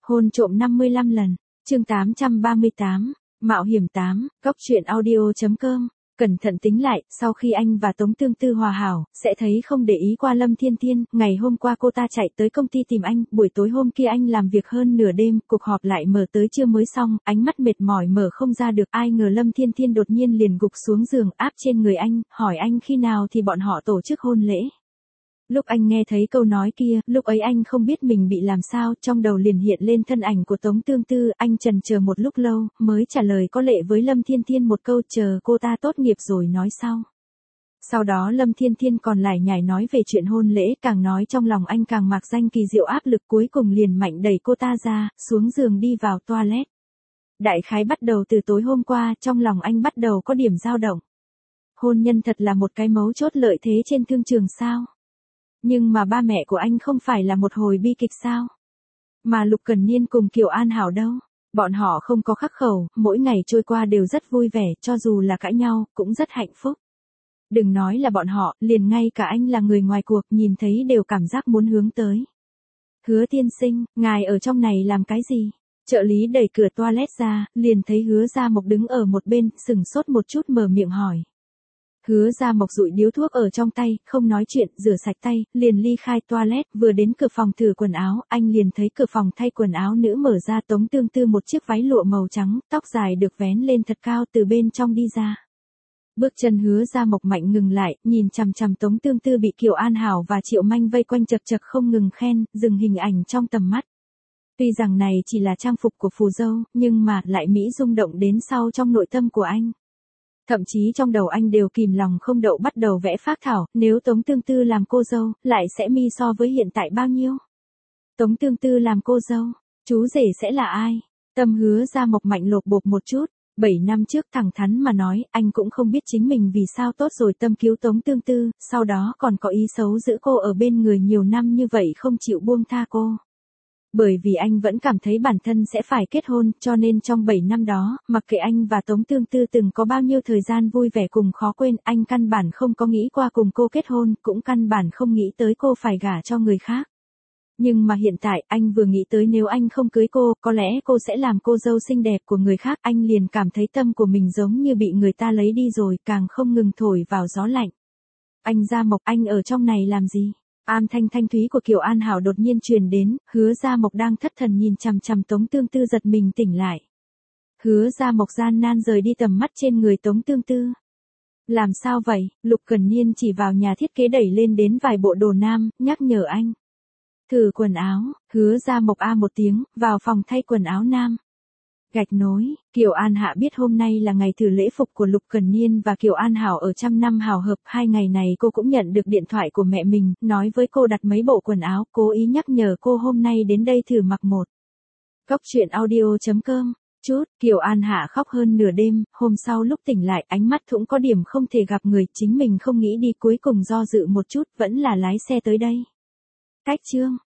Hôn trộm 55 lần, chương 838, Mạo hiểm 8, Góc truyện audio.com. Cẩn thận tính lại, sau khi anh và Tống Tương Tư hòa hảo, sẽ thấy không để ý qua Lâm Thiên Thiên, ngày hôm qua cô ta chạy tới công ty tìm anh, buổi tối hôm kia anh làm việc hơn nửa đêm, cuộc họp lại mở tới trưa mới xong, ánh mắt mệt mỏi mở không ra được, ai ngờ Lâm Thiên Thiên đột nhiên liền gục xuống giường áp trên người anh, hỏi anh khi nào thì bọn họ tổ chức hôn lễ. Lúc anh nghe thấy câu nói kia, lúc ấy anh không biết mình bị làm sao, trong đầu liền hiện lên thân ảnh của Tống Tương Tư, anh chần chờ một lúc lâu, mới trả lời có lệ với Lâm Thiên Thiên một câu chờ cô ta tốt nghiệp rồi nói sau. Sau đó Lâm Thiên Thiên còn lải nhải nói về chuyện hôn lễ, càng nói trong lòng anh càng mạc danh kỳ diệu áp lực, cuối cùng liền mạnh đẩy cô ta ra, xuống giường đi vào toilet. Đại khái bắt đầu từ tối hôm qua, trong lòng anh bắt đầu có điểm dao động. Hôn nhân thật là một cái mấu chốt lợi thế trên thương trường sao? Nhưng mà ba mẹ của anh không phải là một hồi bi kịch sao? Mà Lục Cẩn Niên cùng Kiều An Hảo đâu? Bọn họ không có khắc khẩu, mỗi ngày trôi qua đều rất vui vẻ, cho dù là cãi nhau, cũng rất hạnh phúc. Đừng nói là bọn họ, liền ngay cả anh là người ngoài cuộc, nhìn thấy đều cảm giác muốn hướng tới. Hứa tiên sinh, ngài ở trong này làm cái gì? Trợ lý đẩy cửa toilet ra, liền thấy Hứa Gia Mộc đứng ở một bên, sừng sốt một chút mở miệng hỏi. Hứa Gia Mộc dụi điếu thuốc ở trong tay, không nói chuyện, rửa sạch tay, liền ly khai toilet, vừa đến cửa phòng thử quần áo, anh liền thấy cửa phòng thay quần áo nữ mở ra, Tống Tương Tư một chiếc váy lụa màu trắng, tóc dài được vén lên thật cao từ bên trong đi ra. Bước chân Hứa Gia Mộc mạnh ngừng lại, nhìn chằm chằm Tống Tương Tư bị Kiều An Hảo và Triệu Manh vây quanh chật chật không ngừng khen, dừng hình ảnh trong tầm mắt. Tuy rằng này chỉ là trang phục của phù dâu, nhưng mà lại mỹ rung động đến sau trong nội tâm của anh. Thậm chí trong đầu anh đều kìm lòng không đậu bắt đầu vẽ phác thảo, nếu Tống Tương Tư làm cô dâu, lại sẽ mi so với hiện tại bao nhiêu? Tống Tương Tư làm cô dâu, chú rể sẽ là ai? Tâm Hứa Gia Mộc mạnh lột bột một chút. 7 năm trước thẳng thắn mà nói, anh cũng không biết chính mình vì sao tốt rồi tâm cứu Tống Tương Tư, sau đó còn có ý xấu giữ cô ở bên người nhiều năm như vậy không chịu buông tha cô. Bởi vì anh vẫn cảm thấy bản thân sẽ phải kết hôn, cho nên trong 7 năm đó, mặc kệ anh và Tống Tương Tư từng có bao nhiêu thời gian vui vẻ cùng khó quên, anh căn bản không có nghĩ qua cùng cô kết hôn, cũng căn bản không nghĩ tới cô phải gả cho người khác. Nhưng mà hiện tại, anh vừa nghĩ tới nếu anh không cưới cô, có lẽ cô sẽ làm cô dâu xinh đẹp của người khác, anh liền cảm thấy tâm của mình giống như bị người ta lấy đi rồi, càng không ngừng thổi vào gió lạnh. Anh Gia Mộc, anh ở trong này làm gì? Âm thanh thanh thúy của Kiều An Hảo đột nhiên truyền đến, Hứa Gia Mộc đang thất thần nhìn chằm chằm Tống Tương Tư giật mình tỉnh lại. Hứa Gia Mộc gian nan rời đi tầm mắt trên người Tống Tương Tư. Làm sao vậy? Lục Cẩn Niên chỉ vào nhà thiết kế đẩy lên đến vài bộ đồ nam, nhắc nhở anh. Thử quần áo, Hứa Gia Mộc a một tiếng, vào phòng thay quần áo nam. Gạch nối, Kiều An Hạ biết hôm nay là ngày thử lễ phục của Lục Cẩn Niên và Kiều An Hảo ở trăm năm hào hợp, 2 ngày này cô cũng nhận được điện thoại của mẹ mình, nói với cô đặt mấy bộ quần áo, cố ý nhắc nhở cô hôm nay đến đây thử mặc một. Góc truyện audio.com, Kiều An Hạ khóc hơn nửa đêm, hôm sau lúc tỉnh lại ánh mắt thũng có điểm không thể gặp người, chính mình không nghĩ đi cuối cùng do dự một chút, vẫn là lái xe tới đây. Cách chương.